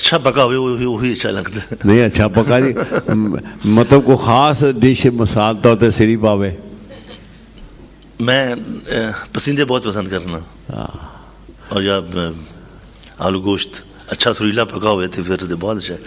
अच्छा पका हुआ वही अच्छा लगता है। नहीं अच्छा पका जी मतलब को खास डिश मसाल तौर पर सिरी पावे। मैं पसंदीदा बहुत पसंद करना, और जब आलू गोश्त अच्छा सुरीला पका हुए थे फिर तो बहुत अच्छा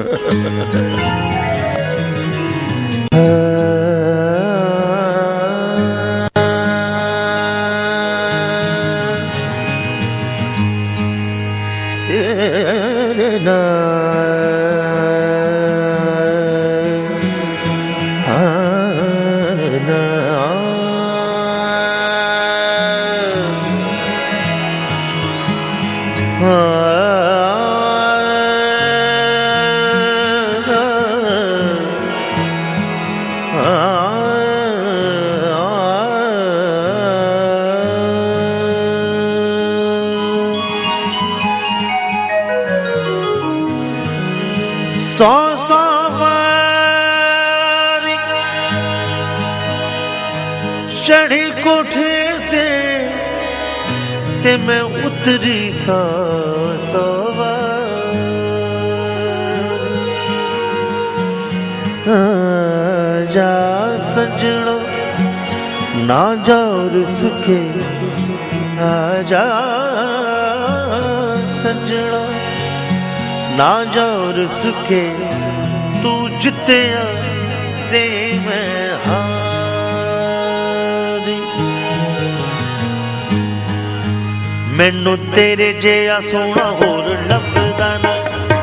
चढ़ी कोठे ते मैं उतरी जा सजना ना जाओ सुखे जा सजना ना जाओ सुखे तू जिते दे मैं मैनू तेरे जिहा सोना होर लभदा ना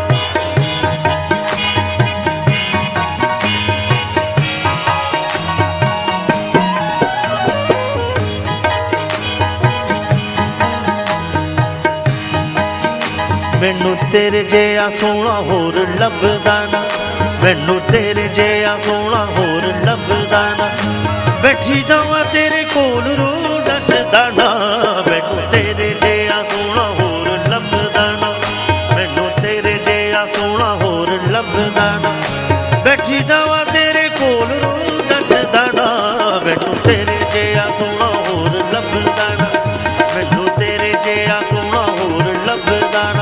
मैनू तेरे जिहा सोना होर लभदा ना मैनू तेरे जिहा सोना होर लभदा ना बैठी जावां तेरे कोल रो नचदा ना मैनू तेरे जिहा सोना होर लभदा ना मैनू तेरे जिहा सोना होर लभदा ना बैठी जावां तेरे कोल रो नचदा ना मैनू तेरे जिहा सोना होर लभदा ना मैनू तेरे जिहा सोना होर लभदा ना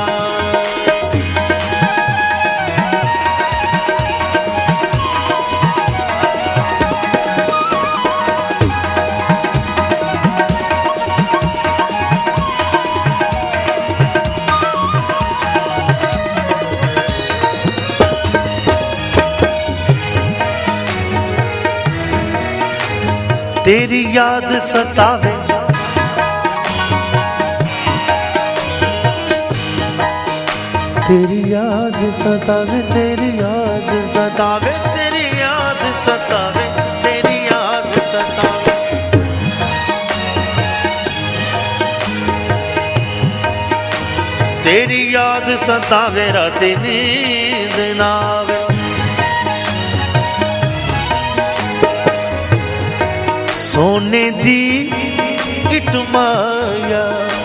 तेरी याद सतावे तेरी याद सतावे तेरी याद सतावे तेरी याद सतावे तेरी याद सतावे तेरी याद सतावे राती नींद ना आवे सोने दी इट माया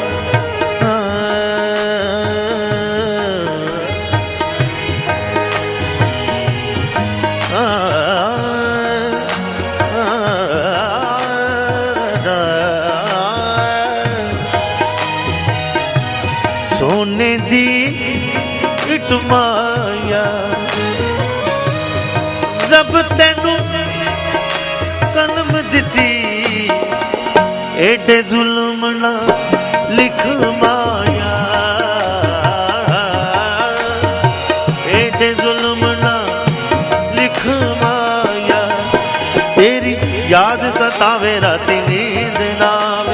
सोने दी इट माया रब तेनू कलम दिती एडे जुल्म ना लिख माया एडे जुल्म ना लिख माया तेरी याद सतावे राती नींद ना आवे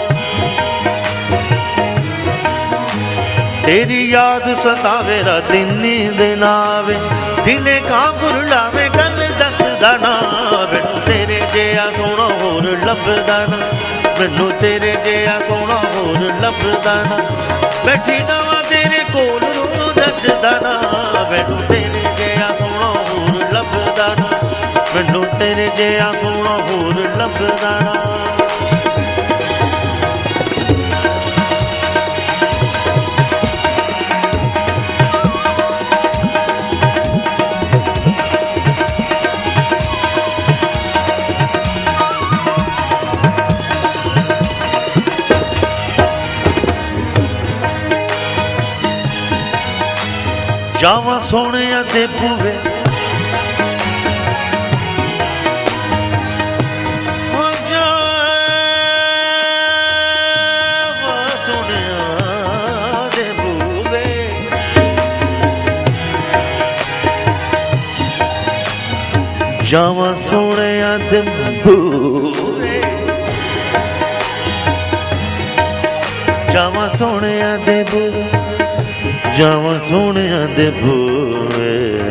तेरी याद सतावे राती नींद ना आवे दिने कांगुर लावे गल दसदा ना मैनू तेरे जिहा सोना होर लभदा ना मैनू तेरे जिहा सोना होर लभदा ना बैठी जावां तेरे कोल रो नचदा ना मैनू तेरे जिहा सोना होर लभदा ना मैनू तेरे जिहा सोना होर लभदा ना ਜਾਵਾਂ ਸੋਹਣਿਆਂ ਦੇ ਬੂਵੇ ਜਾਵਾਂ ਸੋਹਣਿਆਂ ਦੇ ਬੂਵੇ ਜਾਵਾਂ ਸੋਹਣਿਆਂ ਦੇ ਬੂਵੇ ਜਾਵਾਂ ਸੋਹਣਿਆਂ ਦੇ ਬੂਵੇ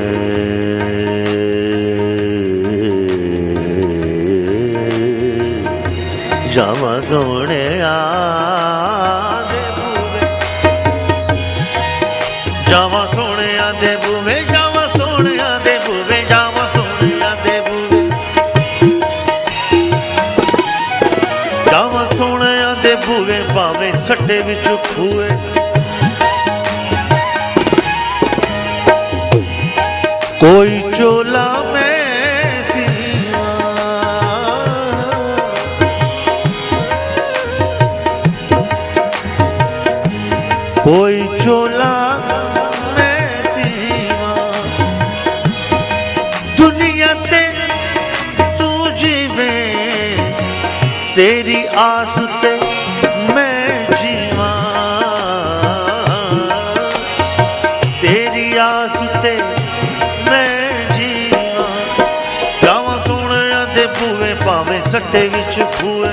ਜਾਵਾਂ ਸੋਹਣਿਆਂ ਦੇ ਬੂਵੇ ਜਾਵਾਂ ਸੋਹਣਿਆਂ ਦੇ ਬੂਵੇ ਜਾਵਾਂ ਸੋਹਣਿਆਂ ਦੇ ਬੂਵੇ ਜਾਵਾਂ ਜਾਵਾਂ ਸੋਹਣਿਆਂ ਦੇ ਬੂਵੇ ਭਾਵੇਂ ਸੱਟੇ ਵਿੱਚ ਖੂਏ ਕੋਈ ਚੋਲਾ ਮੈਂ ਸੀਵਾ ਕੋਈ ਚੋਲਾ ਮੈਂ ਸੀਵਾ ਦੁਨੀਆ ਤੇ ਤੂੰ ਜੀਵੇ तेरी आस ते मैं जीवा तेरी आस ते मैं जीवा जावां सोहणियां दे बूवे भावें सट्टे विच खूए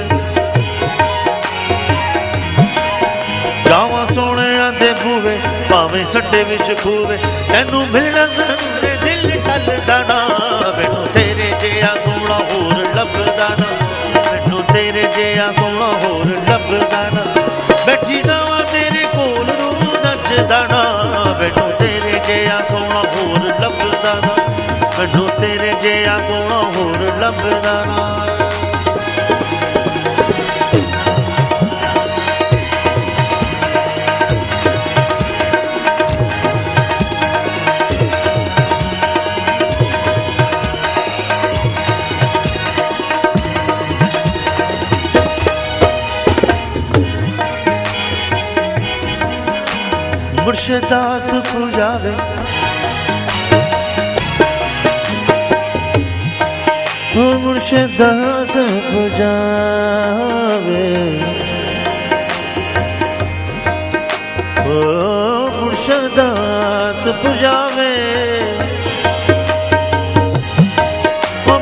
जावां सोहणियां दे बूवे भावें सट्टे विच खूए तैनू मिलना जरूर दिल टलदा ना मैनू तेरे जिहा सोहणा होर लभदा ना तेरे जिहा सोहणा होर लभदा ना बैठी जावां तेरे कोल रू नचदा ना मैनू तेरे जिहा सोहणा होर लभदा ना मैनू तेरे जिहा सोहणा होर लभदा ना मुर्शिदास पुजावे ओ मुर्शिदास पुजावे ओ मुर्शिदास पुजावे ओ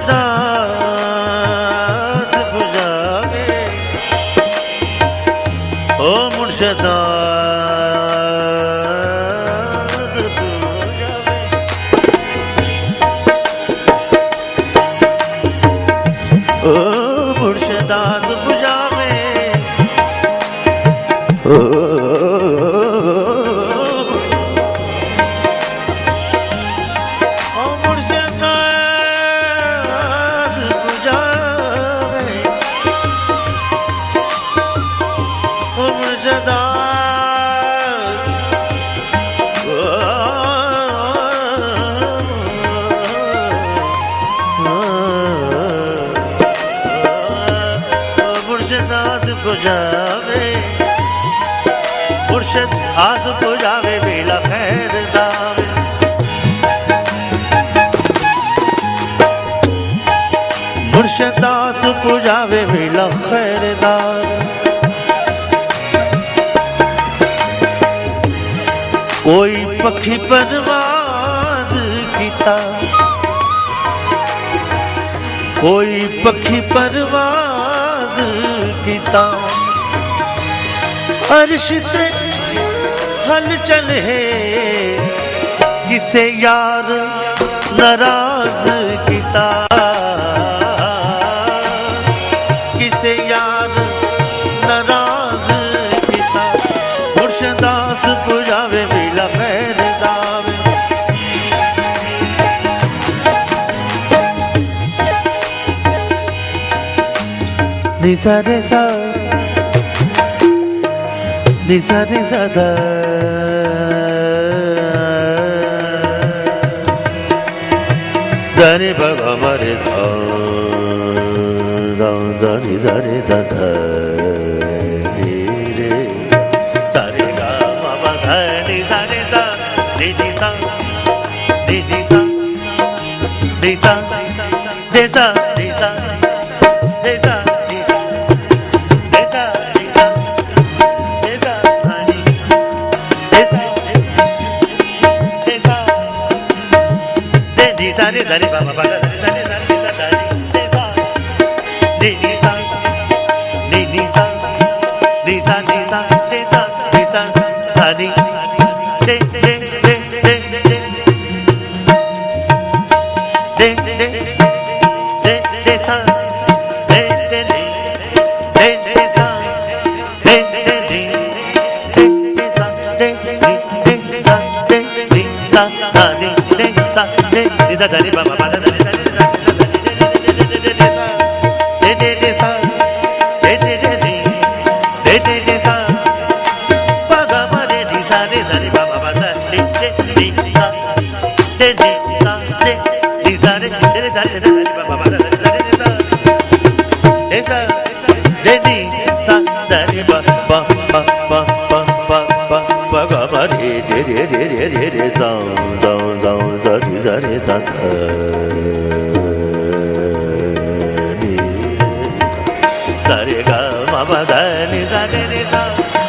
मुर्शिदास पुजावे ओ मुर्शिदास मुर्शिदास बुझावे ओ मुर्शिदास बुझावे ओ मुर्शिदास मुर्शिदास बुझावे मुर्शिदास बुझावे बेला खैर दावे मुर्शिदास बुझावे बेला खैर दावे कोई पक्षी परवाज़ कीता कोई पक्षी परवाज़ कीता अर्श ते हलचल है जिसे यार नाराज कीता किसे यार नाराज कीता मुर्शिदास बुझावे बेला खैर दावे निसा रे सा निसा रे सा दा दा रे गा मा रे धा दा दा नि दा रे दा धा नि रे सा रे गा मा मा धा नि सा रे सा नि नी सा नी नी सा नी सा नी सा नी सा नी सा नी सा नी सा नी सा हनी नी सा नी सा नी सा नी बाबा बाबा नी सा नी सा नी सा नी सा नी सा नी सा नी सा नी सा नी सा नी सा Honey de de de de de de de de de sa de de de de de sa de de de de de sa de de de sa de de sa ha de de sa de de sa de ba ba ba de de sa de de sa de de sa de de de de de de sa pa ga ma de di sa de ba ba ba de de de sa de de sa de di sa de ba ba ba de sa de sa de di sa de ba ba ba ba ba ba ba ba ga ba de de sa sa sa sa di sa de sa ni sa re ga ma ba da ni sa de sa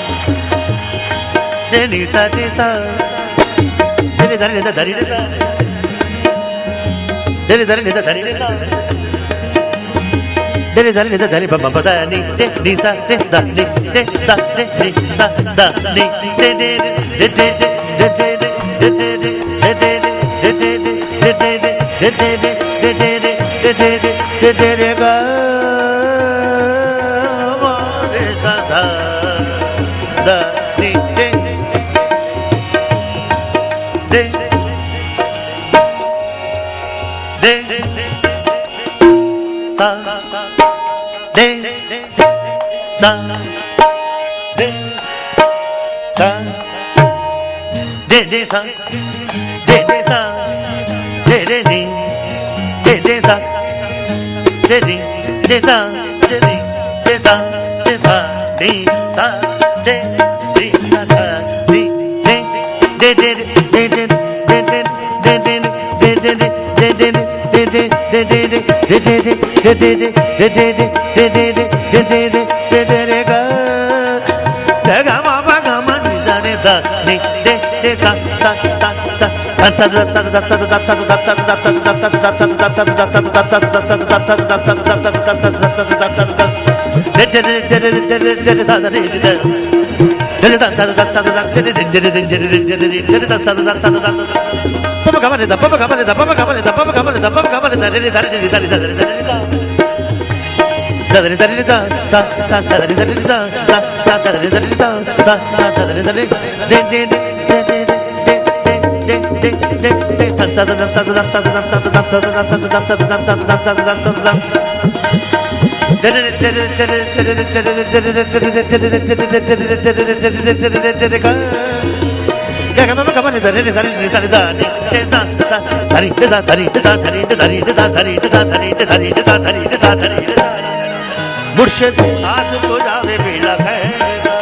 de ni sa de sa de ni sa de da de sa de ni sa de da de sa de ni sa de da de ba ba da ni de ni sa de da ni de sa de ni sa da ni de de de de de de de de de de de de de de de de de de de ga ma re sa da da ni de de de sa de sa de sa de sa de sa de ni de sa de ni de sa de ni de sa de sa ni sa de ni sa ni de de de de मुर्शिद आज को जावे बेड़ा खैरा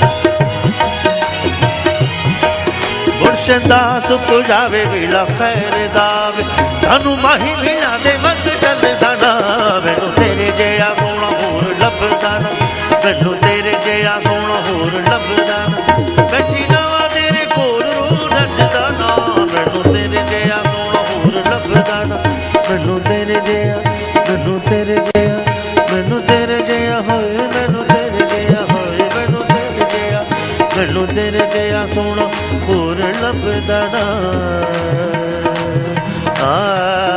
मुर्शिद दास को जावे बेड़ा खैर दावे सानू माही मिला दे मस चल दाना मैनू तेरे जिया सोना होर लभदा ना मैनू तेरे जिया सोना होर लभदा ना बैठी जावा तेरे कोल रो नचदा ना मैनू तेरे जिया सोना होर लभदा ना मैनू तेरे जिया मैनू तेरे जिया मैनू तेरे जिया होए मैनू तेरे जिया होए मैनू तेरे जिया सोना होर लभदा ना